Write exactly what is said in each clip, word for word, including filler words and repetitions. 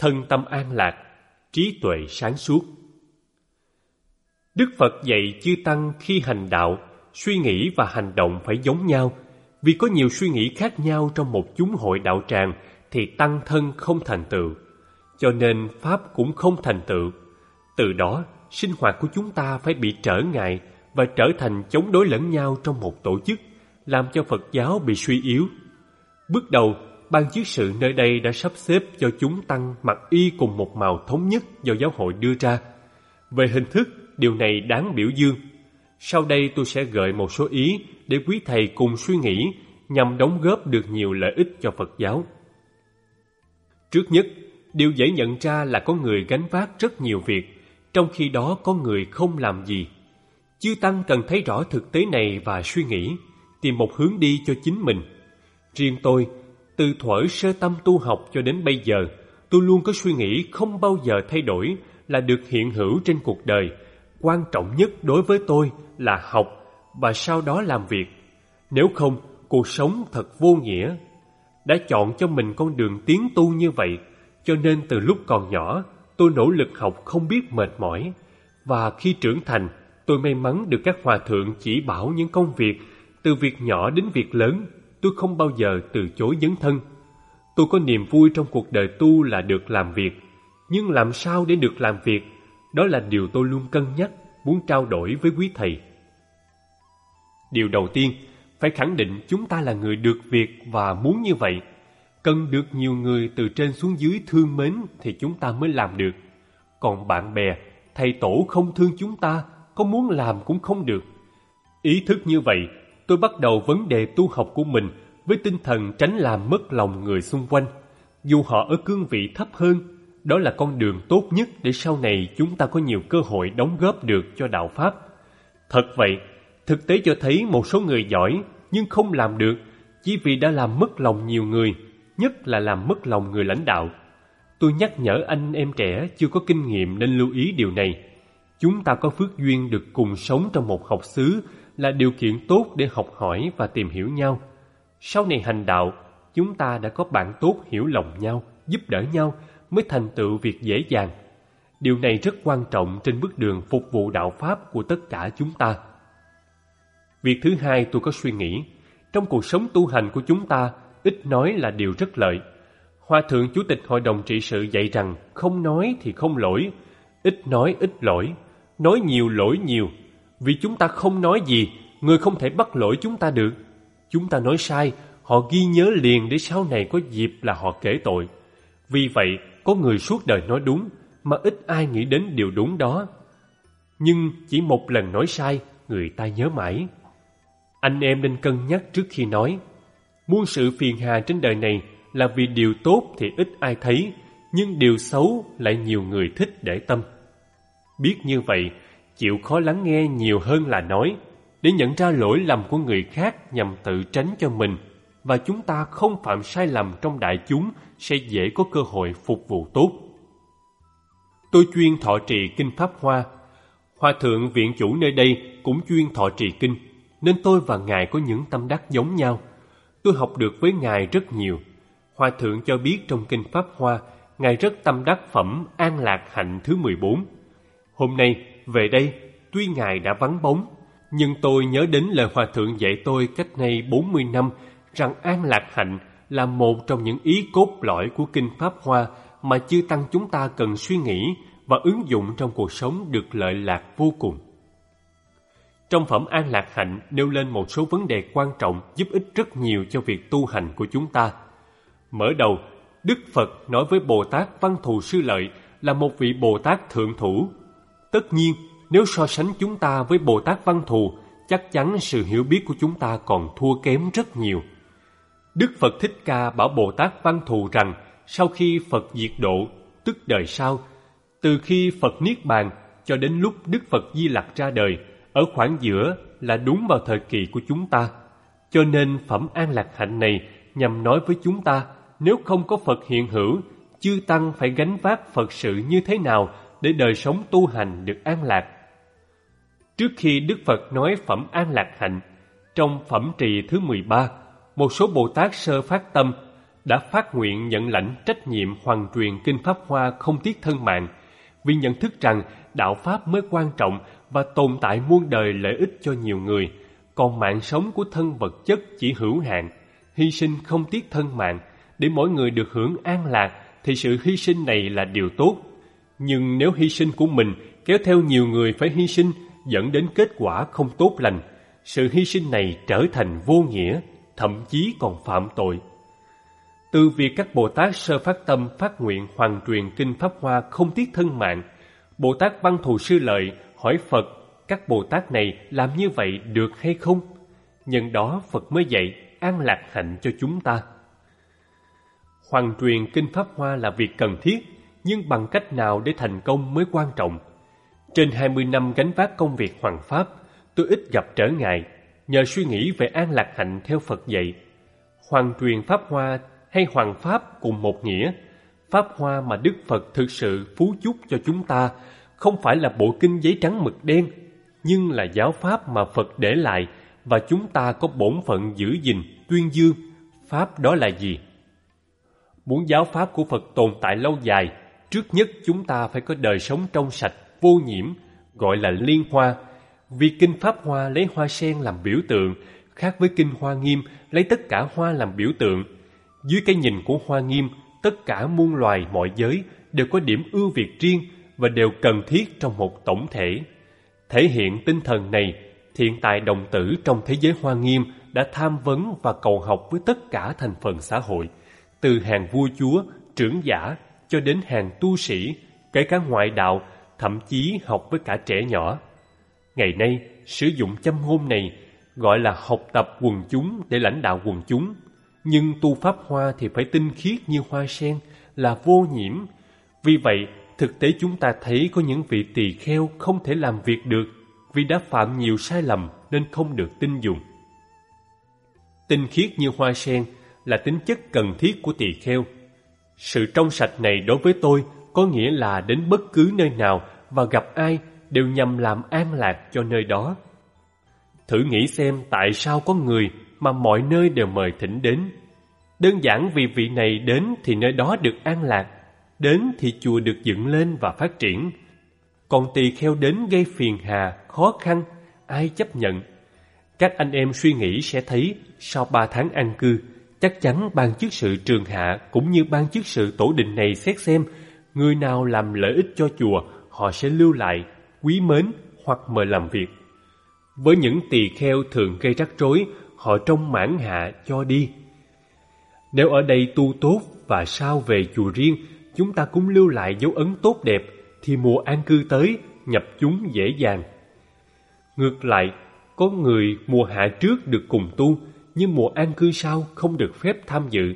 thân tâm an lạc, trí tuệ sáng suốt. Đức Phật dạy chư tăng khi hành đạo, suy nghĩ và hành động phải giống nhau. Vì có nhiều suy nghĩ khác nhau trong một chúng hội đạo tràng thì tăng thân không thành tựu, cho nên Pháp cũng không thành tựu. Từ đó, sinh hoạt của chúng ta phải bị trở ngại và trở thành chống đối lẫn nhau trong một tổ chức, làm cho Phật giáo bị suy yếu. Bước đầu, ban chiết sự nơi đây đã sắp xếp cho chúng tăng mặc y cùng một màu thống nhất do giáo hội đưa ra. Về hình thức, điều này đáng biểu dương. Sau đây tôi sẽ gợi một số ý để quý thầy cùng suy nghĩ nhằm đóng góp được nhiều lợi ích cho Phật giáo. Trước nhất, điều dễ nhận ra là có người gánh vác rất nhiều việc, trong khi đó có người không làm gì. Chư tăng cần thấy rõ thực tế này và suy nghĩ, tìm một hướng đi cho chính mình. Riêng tôi, từ thuở sơ tâm tu học cho đến bây giờ, tôi luôn có suy nghĩ không bao giờ thay đổi là được hiện hữu trên cuộc đời. Quan trọng nhất đối với tôi là học và sau đó làm việc. Nếu không, cuộc sống thật vô nghĩa. Đã chọn cho mình con đường tiến tu như vậy, cho nên từ lúc còn nhỏ, tôi nỗ lực học không biết mệt mỏi. Và khi trưởng thành, tôi may mắn được các hòa thượng chỉ bảo những công việc, từ việc nhỏ đến việc lớn. Tôi không bao giờ từ chối dấn thân. Tôi có niềm vui trong cuộc đời tu là được làm việc. Nhưng làm sao để được làm việc? Đó là điều tôi luôn cân nhắc, muốn trao đổi với quý thầy. Điều đầu tiên, phải khẳng định chúng ta là người được việc và muốn như vậy. Cần được nhiều người từ trên xuống dưới thương mến thì chúng ta mới làm được. Còn bạn bè, thầy tổ không thương chúng ta, có muốn làm cũng không được. Ý thức như vậy, tôi bắt đầu vấn đề tu học của mình với tinh thần tránh làm mất lòng người xung quanh. Dù họ ở cương vị thấp hơn, đó là con đường tốt nhất để sau này chúng ta có nhiều cơ hội đóng góp được cho đạo Pháp. Thật vậy, thực tế cho thấy một số người giỏi nhưng không làm được chỉ vì đã làm mất lòng nhiều người, nhất là làm mất lòng người lãnh đạo. Tôi nhắc nhở anh em trẻ chưa có kinh nghiệm nên lưu ý điều này. Chúng ta có phước duyên được cùng sống trong một học xứ là điều kiện tốt để học hỏi và tìm hiểu nhau. Sau này hành đạo, chúng ta đã có bạn tốt hiểu lòng nhau, giúp đỡ nhau mới thành tựu việc dễ dàng. Điều này rất quan trọng trên bước đường phục vụ đạo Pháp của tất cả chúng ta. Việc thứ hai tôi có suy nghĩ, trong cuộc sống tu hành của chúng ta, ít nói là điều rất lợi. Hòa thượng Chủ tịch Hội đồng trị sự dạy rằng không nói thì không lỗi, ít nói ít lỗi, nói nhiều lỗi nhiều. Vì chúng ta không nói gì, người không thể bắt lỗi chúng ta được. Chúng ta nói sai, họ ghi nhớ liền để sau này có dịp là họ kể tội. Vì vậy, có người suốt đời nói đúng, mà ít ai nghĩ đến điều đúng đó. Nhưng chỉ một lần nói sai, người ta nhớ mãi. Anh em nên cân nhắc trước khi nói. Muôn sự phiền hà trên đời này là vì điều tốt thì ít ai thấy, nhưng điều xấu lại nhiều người thích để tâm. Biết như vậy, chịu khó lắng nghe nhiều hơn là nói, để nhận ra lỗi lầm của người khác nhằm tự tránh cho mình, và chúng ta không phạm sai lầm trong đại chúng sẽ dễ có cơ hội phục vụ tốt. Tôi chuyên thọ trì Kinh Pháp Hoa. Hòa thượng viện chủ nơi đây cũng chuyên thọ trì kinh, nên tôi và Ngài có những tâm đắc giống nhau. Tôi học được với Ngài rất nhiều. Hòa thượng cho biết trong Kinh Pháp Hoa, Ngài rất tâm đắc phẩm An Lạc Hạnh thứ mười bốn. Hôm nay, về đây, tuy Ngài đã vắng bóng, nhưng tôi nhớ đến lời Hòa thượng dạy tôi cách nay bốn mươi năm rằng An Lạc Hạnh là một trong những ý cốt lõi của Kinh Pháp Hoa mà chư tăng chúng ta cần suy nghĩ và ứng dụng trong cuộc sống được lợi lạc vô cùng. Trong phẩm An Lạc Hạnh nêu lên một số vấn đề quan trọng giúp ích rất nhiều cho việc tu hành của chúng ta. Mở đầu, Đức Phật nói với Bồ Tát Văn Thù Sư Lợi là một vị Bồ Tát thượng thủ. Tất nhiên, nếu so sánh chúng ta với Bồ Tát Văn Thù, chắc chắn sự hiểu biết của chúng ta còn thua kém rất nhiều. Đức Phật Thích Ca bảo Bồ Tát Văn Thù rằng sau khi Phật diệt độ, tức đời sau, từ khi Phật Niết Bàn cho đến lúc Đức Phật Di Lặc ra đời, ở khoảng giữa là đúng vào thời kỳ của chúng ta. Cho nên phẩm An Lạc Hạnh này nhằm nói với chúng ta, nếu không có Phật hiện hữu, chư tăng phải gánh vác Phật sự như thế nào để đời sống tu hành được an lạc. Trước khi Đức Phật nói phẩm An Lạc Hạnh, trong phẩm trì thứ mười ba, một số Bồ Tát sơ phát tâm đã phát nguyện nhận lãnh trách nhiệm hoàn truyền Kinh Pháp Hoa không tiếc thân mạng, vì nhận thức rằng đạo Pháp mới quan trọng và tồn tại muôn đời lợi ích cho nhiều người, còn mạng sống của thân vật chất chỉ hữu hạn. Hy sinh không tiếc thân mạng để mỗi người được hưởng an lạc thì sự hy sinh này là điều tốt. Nhưng nếu hy sinh của mình kéo theo nhiều người phải hy sinh, dẫn đến kết quả không tốt lành, sự hy sinh này trở thành vô nghĩa, thậm chí còn phạm tội. Từ việc các Bồ Tát sơ phát tâm phát nguyện hoàn truyền Kinh Pháp Hoa không tiếc thân mạng, Bồ Tát Văn Thù Sư Lợi hỏi Phật các Bồ Tát này làm như vậy được hay không? Nhân đó Phật mới dạy an lạc hạnh cho chúng ta. Hoàn truyền Kinh Pháp Hoa là việc cần thiết, nhưng bằng cách nào để thành công mới quan trọng. Trên hai mươi năm gánh vác công việc hoằng Pháp, tôi ít gặp trở ngại, nhờ suy nghĩ về an lạc hạnh theo Phật dạy. Hoàn truyền Pháp Hoa hay hoằng Pháp cùng một nghĩa. Pháp Hoa mà Đức Phật thực sự phú chúc cho chúng ta không phải là bộ kinh giấy trắng mực đen, nhưng là giáo Pháp mà Phật để lại và chúng ta có bổn phận giữ gìn, tuyên dương. Pháp đó là gì? Muốn giáo Pháp của Phật tồn tại lâu dài, trước nhất chúng ta phải có đời sống trong sạch, vô nhiễm, gọi là liên hoa. Vì Kinh Pháp Hoa lấy hoa sen làm biểu tượng, khác với Kinh Hoa Nghiêm lấy tất cả hoa làm biểu tượng. Dưới cái nhìn của Hoa Nghiêm, tất cả muôn loài mọi giới đều có điểm ưu việt riêng và đều cần thiết trong một tổng thể. Thể hiện tinh thần này, thiện tài đồng tử trong thế giới Hoa Nghiêm đã tham vấn và cầu học với tất cả thành phần xã hội, từ hàng vua chúa, trưởng giả cho đến hàng tu sĩ, kể cả ngoại đạo, thậm chí học với cả trẻ nhỏ. Ngày nay, sử dụng châm ngôn này gọi là học tập quần chúng để lãnh đạo quần chúng. Nhưng tu Pháp Hoa thì phải tinh khiết như hoa sen, là vô nhiễm. Vì vậy, thực tế chúng ta thấy có những vị tỳ kheo không thể làm việc được vì đã phạm nhiều sai lầm nên không được tin dùng. Tinh khiết như hoa sen là tính chất cần thiết của tỳ kheo. Sự trong sạch này đối với tôi có nghĩa là đến bất cứ nơi nào và gặp ai đều nhằm làm an lạc cho nơi đó. Thử nghĩ xem tại sao có người mà mọi nơi đều mời thỉnh đến. Đơn giản vì vị này đến thì nơi đó được an lạc, đến thì chùa được dựng lên và phát triển. Còn tỳ kheo đến gây phiền hà, khó khăn, ai chấp nhận? Các anh em suy nghĩ sẽ thấy sau ba tháng an cư, chắc chắn ban chức sự trường hạ cũng như ban chức sự tổ đình này xét xem người nào làm lợi ích cho chùa, họ sẽ lưu lại, quý mến hoặc mời làm việc. Với những tỳ kheo thường gây rắc rối, họ trông mãn hạ cho đi. Nếu ở đây tu tốt và sau về chùa riêng, chúng ta cũng lưu lại dấu ấn tốt đẹp, thì mùa an cư tới, nhập chúng dễ dàng. Ngược lại, có người mùa hạ trước được cùng tu, nhưng mùa an cư sau không được phép tham dự.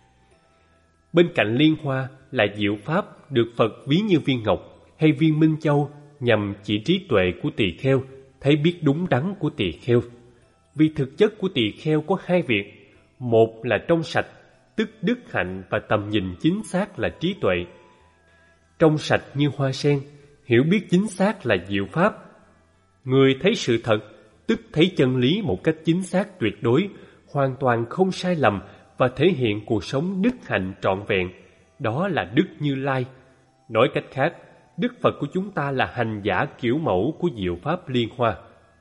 Bên cạnh liên hoa là diệu pháp được Phật ví như viên ngọc hay viên minh châu, nhằm chỉ trí tuệ của tỳ kheo, thấy biết đúng đắn của tỳ kheo. Vì thực chất của tỳ kheo có hai việc: một là trong sạch, tức đức hạnh và tầm nhìn chính xác là trí tuệ. Trong sạch như hoa sen, hiểu biết chính xác là diệu pháp. Người thấy sự thật, tức thấy chân lý một cách chính xác tuyệt đối, hoàn toàn không sai lầm và thể hiện cuộc sống đức hạnh trọn vẹn. Đó là Đức Như Lai. Nói cách khác, Đức Phật của chúng ta là hành giả kiểu mẫu của diệu pháp liên hoa.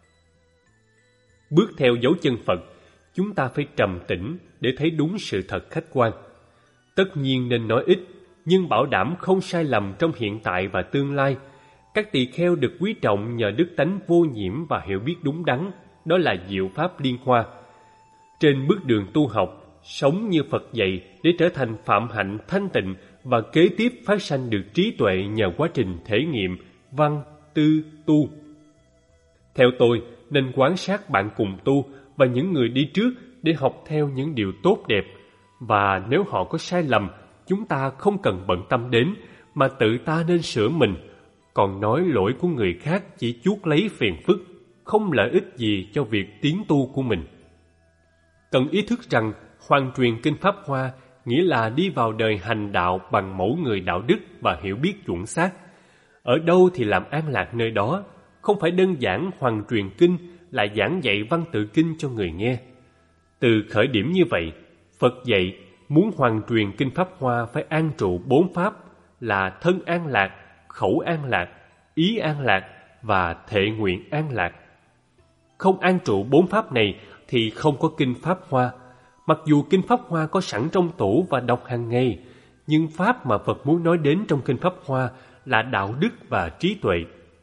Bước theo dấu chân Phật, chúng ta phải trầm tĩnh để thấy đúng sự thật khách quan. Tất nhiên nên nói ít, nhưng bảo đảm không sai lầm trong hiện tại và tương lai. Các tỳ kheo được quý trọng nhờ đức tánh vô nhiễm và hiểu biết đúng đắn, đó là diệu pháp liên hoa. Trên bước đường tu học, sống như Phật dạy để trở thành phạm hạnh thanh tịnh và kế tiếp phát sanh được trí tuệ nhờ quá trình thể nghiệm, văn, tư, tu. Theo tôi, nên quan sát bạn cùng tu và những người đi trước để học theo những điều tốt đẹp. Và nếu họ có sai lầm, chúng ta không cần bận tâm đến, mà tự ta nên sửa mình. Còn nói lỗi của người khác chỉ chuốc lấy phiền phức, không lợi ích gì cho việc tiến tu của mình. Cần ý thức rằng hoàn truyền Kinh Pháp Hoa nghĩa là đi vào đời hành đạo bằng mẫu người đạo đức và hiểu biết chuẩn xác. Ở đâu thì làm an lạc nơi đó, không phải đơn giản hoàn truyền kinh là giảng dạy văn tự kinh cho người nghe. Từ khởi điểm như vậy, Phật dạy muốn hoàn truyền kinh Pháp Hoa phải an trụ bốn pháp là thân an lạc, khẩu an lạc, ý an lạc và thệ nguyện an lạc. Không an trụ bốn pháp này thì không có kinh Pháp Hoa. Mặc dù kinh Pháp Hoa có sẵn trong tủ và đọc hàng ngày, nhưng pháp mà Phật muốn nói đến trong kinh Pháp Hoa là đạo đức và trí tuệ.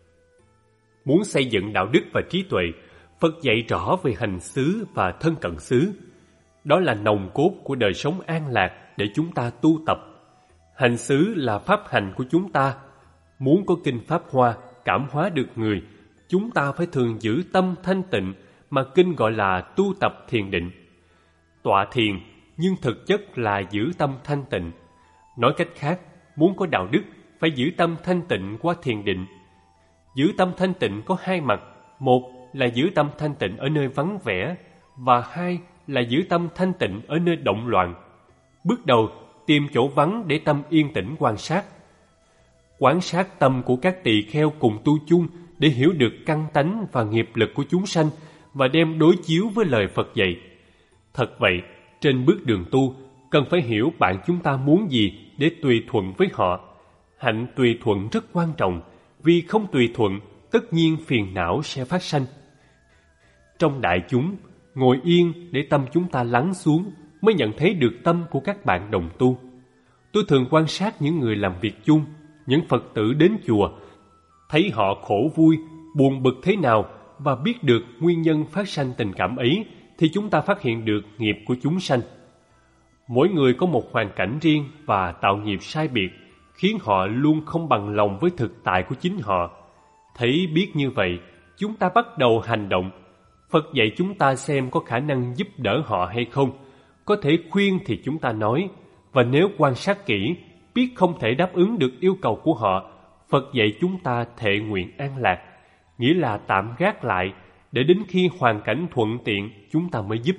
Muốn xây dựng đạo đức và trí tuệ, Phật dạy rõ về hành xứ và thân cận xứ. Đó là nòng cốt của đời sống an lạc để chúng ta tu tập. Hành xứ là pháp hành của chúng ta. Muốn có kinh Pháp Hoa cảm hóa được người, chúng ta phải thường giữ tâm thanh tịnh mà kinh gọi là tu tập thiền định. Tọa thiền nhưng thực chất là giữ tâm thanh tịnh. Nói cách khác, muốn có đạo đức phải giữ tâm thanh tịnh qua thiền định. Giữ tâm thanh tịnh có hai mặt. Một là giữ tâm thanh tịnh ở nơi vắng vẻ, và hai là giữ tâm thanh tịnh ở nơi động loạn. Bước đầu, tìm chỗ vắng để tâm yên tĩnh quan sát. Quan sát tâm của các tỳ kheo cùng tu chung để hiểu được căn tánh và nghiệp lực của chúng sanh và đem đối chiếu với lời Phật dạy. Thật vậy, trên bước đường tu, cần phải hiểu bạn chúng ta muốn gì để tùy thuận với họ. Hạnh tùy thuận rất quan trọng, vì không tùy thuận, tất nhiên phiền não sẽ phát sanh. Trong đại chúng, ngồi yên để tâm chúng ta lắng xuống mới nhận thấy được tâm của các bạn đồng tu. Tôi thường quan sát những người làm việc chung, những Phật tử đến chùa, thấy họ khổ vui, buồn bực thế nào và biết được nguyên nhân phát sanh tình cảm ấy thì chúng ta phát hiện được nghiệp của chúng sanh. Mỗi người có một hoàn cảnh riêng và tạo nghiệp sai biệt, khiến họ luôn không bằng lòng với thực tại của chính họ. Thấy biết như vậy, chúng ta bắt đầu hành động. Phật dạy chúng ta xem có khả năng giúp đỡ họ hay không. Có thể khuyên thì chúng ta nói, và nếu quan sát kỹ, biết không thể đáp ứng được yêu cầu của họ, Phật dạy chúng ta thệ nguyện an lạc, nghĩa là tạm gác lại, để đến khi hoàn cảnh thuận tiện chúng ta mới giúp.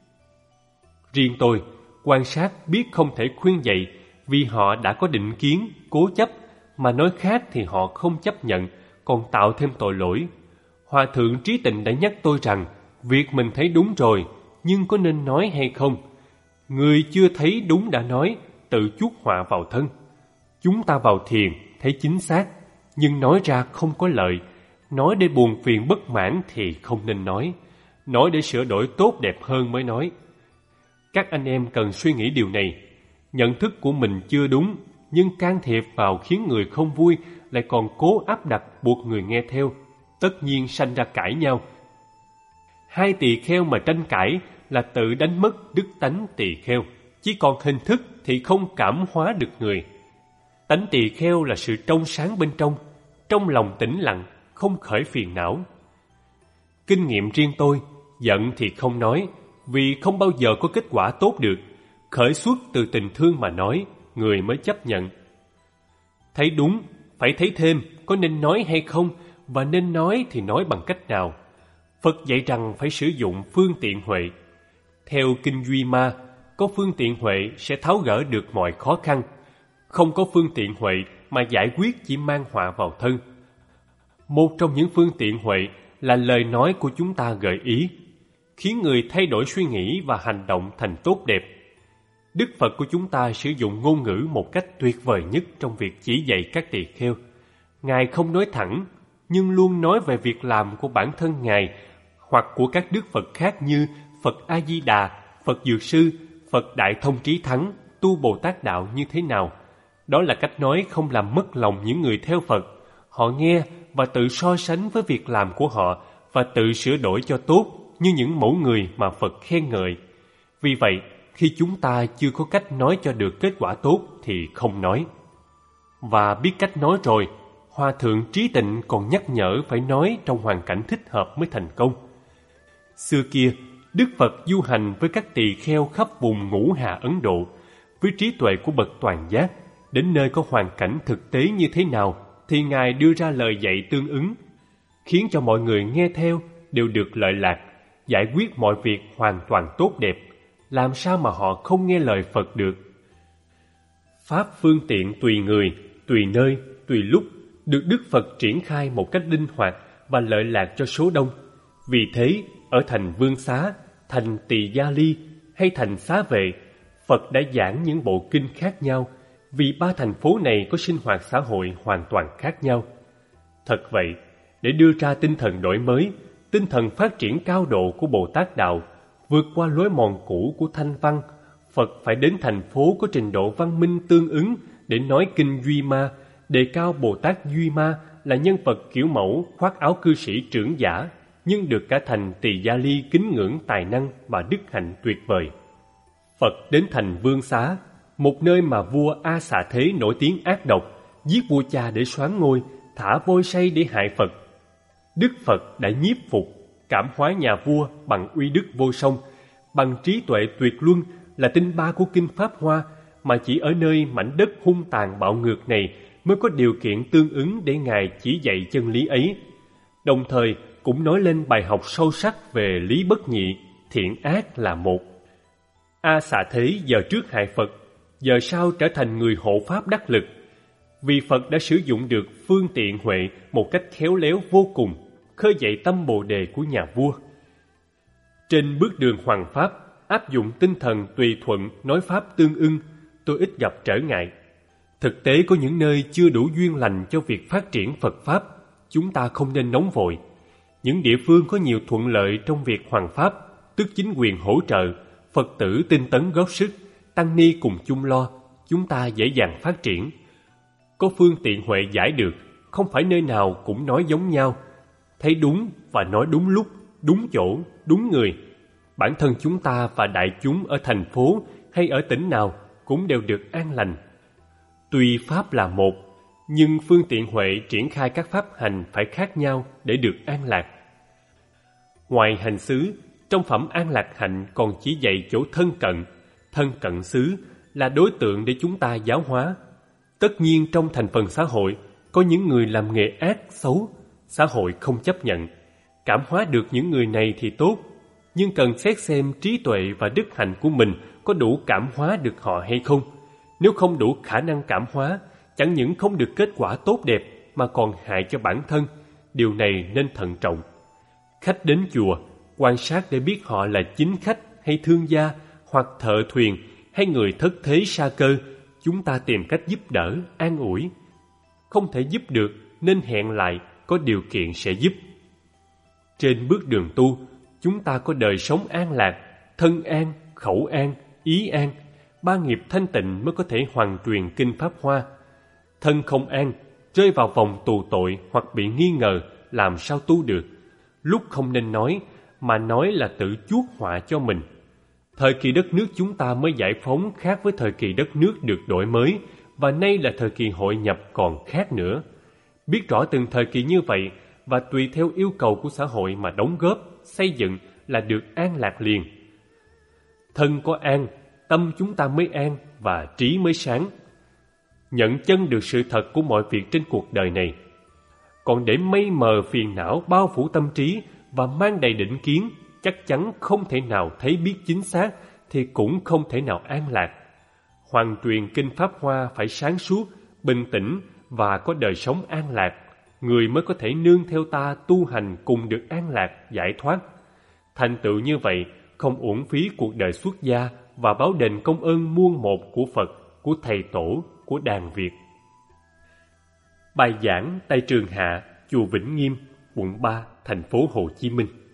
Riêng tôi, quan sát biết không thể khuyên dạy, vì họ đã có định kiến, cố chấp, mà nói khác thì họ không chấp nhận, còn tạo thêm tội lỗi. Hòa thượng Trí Tịnh đã nhắc tôi rằng, việc mình thấy đúng rồi, nhưng có nên nói hay không? Người chưa thấy đúng đã nói, tự chuốc họa vào thân. Chúng ta vào thiền, thấy chính xác, nhưng nói ra không có lợi. Nói để buồn phiền bất mãn thì không nên nói. Nói để sửa đổi tốt đẹp hơn mới nói. Các anh em cần suy nghĩ điều này. Nhận thức của mình chưa đúng, nhưng can thiệp vào khiến người không vui, lại còn cố áp đặt buộc người nghe theo, tất nhiên sanh ra cãi nhau. Hai tỳ kheo mà tranh cãi là tự đánh mất đức tánh tỳ kheo, chỉ còn hình thức thì không cảm hóa được người. Tánh tỳ kheo là sự trong sáng bên trong, trong lòng tĩnh lặng, không khởi phiền não. Kinh nghiệm riêng tôi, giận thì không nói, vì không bao giờ có kết quả tốt được. Khởi xuất từ tình thương mà nói, người mới chấp nhận. Thấy đúng, phải thấy thêm có nên nói hay không, và nên nói thì nói bằng cách nào. Phật dạy rằng phải sử dụng phương tiện huệ. Theo Kinh Duy Ma, có phương tiện huệ sẽ tháo gỡ được mọi khó khăn. Không có phương tiện huệ mà giải quyết chỉ mang họa vào thân. Một trong những phương tiện huệ là lời nói của chúng ta gợi ý, khiến người thay đổi suy nghĩ và hành động thành tốt đẹp. Đức Phật của chúng ta sử dụng ngôn ngữ một cách tuyệt vời nhất trong việc chỉ dạy các tỳ kheo. Ngài không nói thẳng, nhưng luôn nói về việc làm của bản thân Ngài hoặc của các Đức Phật khác như Phật A-di-đà, Phật Dược Sư, Phật Đại Thông Trí Thắng, tu Bồ Tát Đạo như thế nào. Đó là cách nói không làm mất lòng những người theo Phật. Họ nghe và tự so sánh với việc làm của họ và tự sửa đổi cho tốt như những mẫu người mà Phật khen ngợi. Vì vậy, khi chúng ta chưa có cách nói cho được kết quả tốt thì không nói. Và biết cách nói rồi, Hòa thượng Trí Tịnh còn nhắc nhở phải nói trong hoàn cảnh thích hợp mới thành công. Xưa kia, Đức Phật du hành với các tỳ kheo khắp vùng Ngũ Hà Ấn Độ, với trí tuệ của bậc toàn giác, đến nơi có hoàn cảnh thực tế như thế nào thì Ngài đưa ra lời dạy tương ứng, khiến cho mọi người nghe theo đều được lợi lạc, giải quyết mọi việc hoàn toàn tốt đẹp. Làm sao mà họ không nghe lời Phật được? Pháp phương tiện tùy người, tùy nơi, tùy lúc, được Đức Phật triển khai một cách linh hoạt và lợi lạc cho số đông. Vì thế, ở thành Vương Xá, thành Tỳ Gia Ly hay thành Xá Vệ, Phật đã giảng những bộ kinh khác nhau vì ba thành phố này có sinh hoạt xã hội hoàn toàn khác nhau. Thật vậy, để đưa ra tinh thần đổi mới, tinh thần phát triển cao độ của Bồ Tát Đạo, vượt qua lối mòn cũ của Thanh Văn, Phật phải đến thành phố có trình độ văn minh tương ứng để nói kinh Duy Ma, đề cao Bồ Tát Duy Ma là nhân vật kiểu mẫu khoác áo cư sĩ trưởng giả, nhưng được cả thành Tỳ Gia Ly kính ngưỡng tài năng và đức hạnh tuyệt vời. Phật đến thành Vương Xá, một nơi mà vua A Xà Thế nổi tiếng ác độc, giết vua cha để soán ngôi, thả vôi say để hại Phật. Đức Phật đã nhiếp phục, cảm hóa nhà vua bằng uy đức vô song, bằng trí tuệ tuyệt luân là tinh ba của kinh Pháp Hoa, mà chỉ ở nơi mảnh đất hung tàn bạo ngược này mới có điều kiện tương ứng để Ngài chỉ dạy chân lý ấy. Đồng thời cũng nói lên bài học sâu sắc về lý bất nhị, thiện ác là một. A Xà Thế giờ trước hại Phật, giờ sau trở thành người hộ pháp đắc lực, vì Phật đã sử dụng được phương tiện huệ một cách khéo léo vô cùng, khơi dậy tâm bồ đề của nhà vua. Trên bước đường hoằng pháp, áp dụng tinh thần tùy thuận nói pháp tương ưng, tôi ít gặp trở ngại. Thực tế có những nơi chưa đủ duyên lành cho việc phát triển Phật Pháp, chúng ta không nên nóng vội. Những địa phương có nhiều thuận lợi trong việc hoằng pháp, tức chính quyền hỗ trợ, Phật tử tinh tấn góp sức, tăng ni cùng chung lo, chúng ta dễ dàng phát triển. Có phương tiện huệ giải được, không phải nơi nào cũng nói giống nhau. Thấy đúng và nói đúng lúc, đúng chỗ, đúng người. Bản thân chúng ta và đại chúng ở thành phố hay ở tỉnh nào cũng đều được an lành. Tuy Pháp là một, nhưng phương tiện huệ triển khai các pháp hành phải khác nhau để được an lạc. Ngoài hành xứ, trong phẩm an lạc hạnh còn chỉ dạy chỗ thân cận. Thân cận xứ là đối tượng để chúng ta giáo hóa. Tất nhiên trong thành phần xã hội có những người làm nghề ác, xấu, xã hội không chấp nhận. Cảm hóa được những người này thì tốt, nhưng cần xét xem trí tuệ và đức hạnh của mình có đủ cảm hóa được họ hay không. Nếu không đủ khả năng cảm hóa, chẳng những không được kết quả tốt đẹp mà còn hại cho bản thân. Điều này nên thận trọng. Khách đến chùa, quan sát để biết họ là chính khách hay thương gia, hoặc thợ thuyền hay người thất thế sa cơ, chúng ta tìm cách giúp đỡ, an ủi. Không thể giúp được nên hẹn lại, có điều kiện sẽ giúp. Trên bước đường tu, chúng ta có đời sống an lạc, thân an, khẩu an, ý an, ba nghiệp thanh tịnh mới có thể hoàn truyền kinh Pháp Hoa. Thân không an, rơi vào vòng tù tội hoặc bị nghi ngờ, làm sao tu được. Lúc không nên nói, mà nói là tự chuốc họa cho mình. Thời kỳ đất nước chúng ta mới giải phóng khác với thời kỳ đất nước được đổi mới, và nay là thời kỳ hội nhập còn khác nữa. Biết rõ từng thời kỳ như vậy và tùy theo yêu cầu của xã hội mà đóng góp, xây dựng là được an lạc liền. Thân có an, tâm chúng ta mới an và trí mới sáng. Nhận chân được sự thật của mọi việc trên cuộc đời này. Còn để mây mờ phiền não bao phủ tâm trí và mang đầy định kiến, chắc chắn không thể nào thấy biết chính xác, thì cũng không thể nào an lạc. Hoàn truyền kinh Pháp Hoa phải sáng suốt, bình tĩnh và có đời sống an lạc, người mới có thể nương theo ta tu hành cùng được an lạc, giải thoát. Thành tựu như vậy, không uổng phí cuộc đời xuất gia và báo đền công ơn muôn một của Phật, của Thầy Tổ, của đàn Việt. Bài giảng tại Trường Hạ, chùa Vĩnh Nghiêm, quận ba, thành phố Hồ Chí Minh.